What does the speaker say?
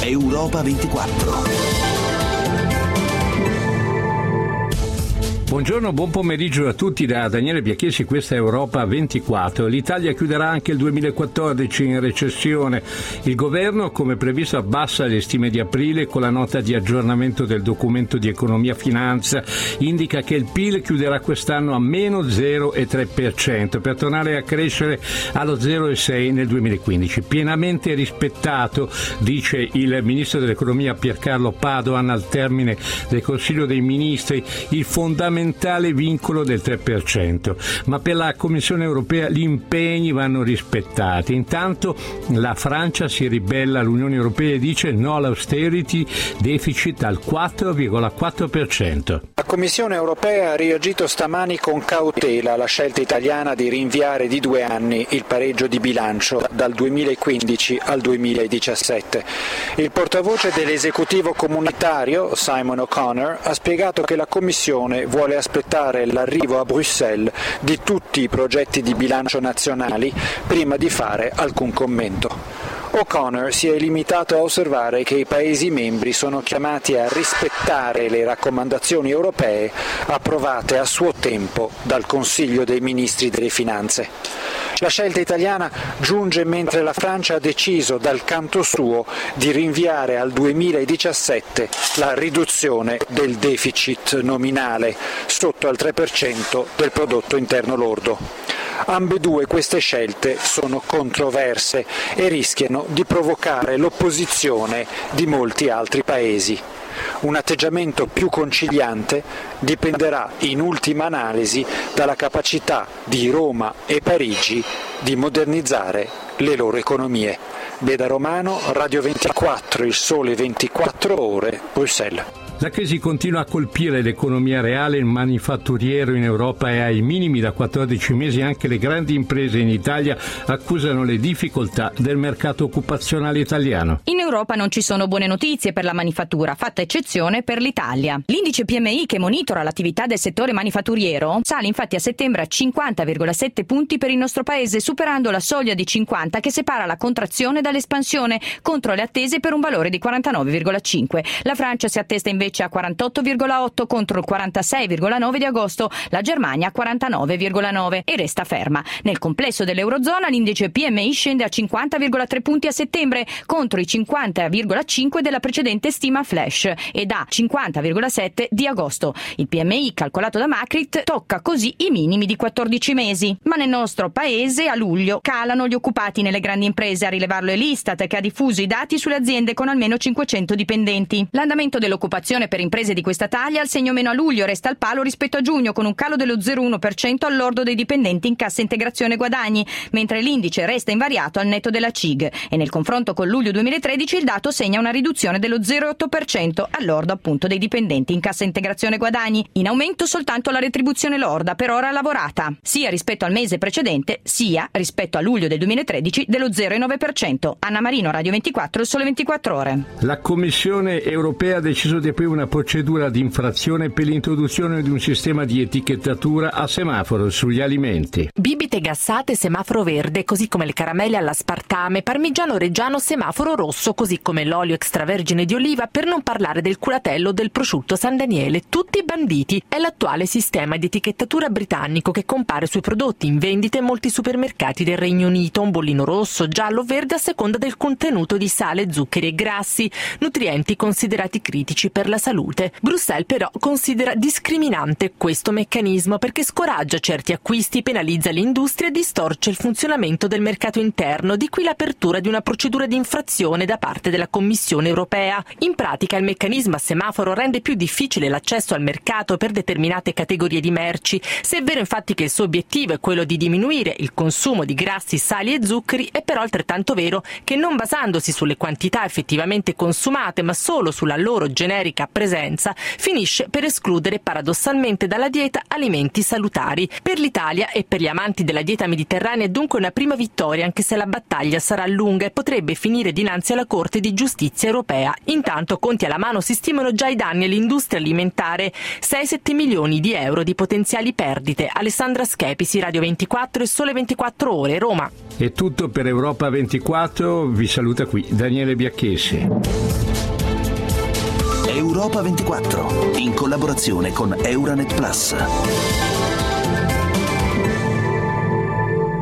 Europa 24. Buongiorno, buon pomeriggio a tutti da Daniele Biacchesi, questa è Europa 24. L'Italia chiuderà anche il 2014 in recessione. Il governo, come previsto, abbassa le stime di aprile con la nota di aggiornamento del documento di economia finanza. Indica che il PIL chiuderà quest'anno a meno 0,3% per tornare a crescere allo 0,6% nel 2015. Pienamente rispettato, dice il ministro dell'economia Piercarlo Padoan al termine del Consiglio dei Ministri, il fondamentale vincolo del 3%, ma per la Commissione europea gli impegni vanno rispettati. Intanto la Francia si ribella all'Unione Europea e dice no all'austerity, deficit al 4,4%. La Commissione europea ha reagito stamani con cautela alla scelta italiana di rinviare di 2 anni il pareggio di bilancio dal 2015 al 2017. Il portavoce dell'esecutivo comunitario, Simon O'Connor, ha spiegato che la Commissione vuole aspettare l'arrivo a Bruxelles di tutti i progetti di bilancio nazionali prima di fare alcun commento. O'Connor si è limitato a osservare che i Paesi membri sono chiamati a rispettare le raccomandazioni europee approvate a suo tempo dal Consiglio dei Ministri delle Finanze. La scelta italiana giunge mentre la Francia ha deciso dal canto suo di rinviare al 2017 la riduzione del deficit nominale sotto al 3% del prodotto interno lordo. Ambedue queste scelte sono controverse e rischiano di provocare l'opposizione di molti altri Paesi. Un atteggiamento più conciliante dipenderà in ultima analisi dalla capacità di Roma e Parigi di modernizzare le loro economie. Beda Romano, Radio 24, Il Sole 24 Ore, Bruxelles. La crisi continua a colpire l'economia reale, il manifatturiero in Europa è ai minimi da 14 mesi, anche le grandi imprese in Italia accusano le difficoltà del mercato occupazionale italiano. In Europa non ci sono buone notizie per la manifattura, fatta eccezione per l'Italia. L'indice PMI, che monitora l'attività del settore manifatturiero, sale infatti a settembre a 50,7 punti per il nostro paese, superando la soglia di 50 che separa la contrazione dall'espansione, contro le attese per un valore di 49,5. La Francia si attesta invece a 48,8 contro il 46,9 di agosto, la Germania a 49,9 e resta ferma. Nel complesso dell'Eurozona l'indice PMI scende a 50,3 punti a settembre contro i 50,5 della precedente stima flash e da 50,7 di agosto. Il PMI calcolato da Macrit tocca così i minimi di 14 mesi. Ma nel nostro paese a luglio calano gli occupati nelle grandi imprese, a rilevarlo è l'Istat che ha diffuso i dati sulle aziende con almeno 500 dipendenti. L'andamento dell'occupazione per imprese di questa taglia al segno meno a luglio, resta al palo rispetto a giugno con un calo dello 0,1% al lordo dei dipendenti in cassa integrazione guadagni, mentre l'indice resta invariato al netto della CIG e nel confronto con luglio 2013 il dato segna una riduzione dello 0,8% al lordo appunto dei dipendenti in cassa integrazione guadagni. In aumento soltanto la retribuzione lorda per ora lavorata, sia rispetto al mese precedente sia rispetto a luglio del 2013 dello 0,9%. Anna Marino, Radio 24, Il Sole 24 Ore. La Commissione europea ha deciso di aprire una procedura di infrazione per l'introduzione di un sistema di etichettatura a semaforo sugli alimenti. Bibite gassate semaforo verde, così come le caramelle all'aspartame, parmigiano reggiano semaforo rosso, così come l'olio extravergine di oliva, per non parlare del culatello o del prosciutto San Daniele, tutti banditi. È l'attuale sistema di etichettatura britannico che compare sui prodotti in vendita in molti supermercati del Regno Unito, un bollino rosso, giallo o verde a seconda del contenuto di sale, zuccheri e grassi, nutrienti considerati critici per la salute. Bruxelles però considera discriminante questo meccanismo perché scoraggia certi acquisti, penalizza l'industria e distorce il funzionamento del mercato interno, di qui l'apertura di una procedura di infrazione da parte della Commissione europea. In pratica il meccanismo a semaforo rende più difficile l'accesso al mercato per determinate categorie di merci. Se è vero infatti che il suo obiettivo è quello di diminuire il consumo di grassi, sali e zuccheri, è però altrettanto vero che non basandosi sulle quantità effettivamente consumate ma solo sulla loro generica presenza, finisce per escludere paradossalmente dalla dieta alimenti salutari. Per l'Italia e per gli amanti della dieta mediterranea è dunque una prima vittoria, anche se la battaglia sarà lunga e potrebbe finire dinanzi alla Corte di Giustizia europea. Intanto, conti alla mano, si stimano già i danni all'industria alimentare, 6-7 milioni di euro di potenziali perdite. Alessandra Schepisi, Radio 24 e Sole 24 Ore, Roma. È tutto per Europa 24, vi saluta qui Daniele Biacchesi. Europa 24, in collaborazione con Euranet Plus.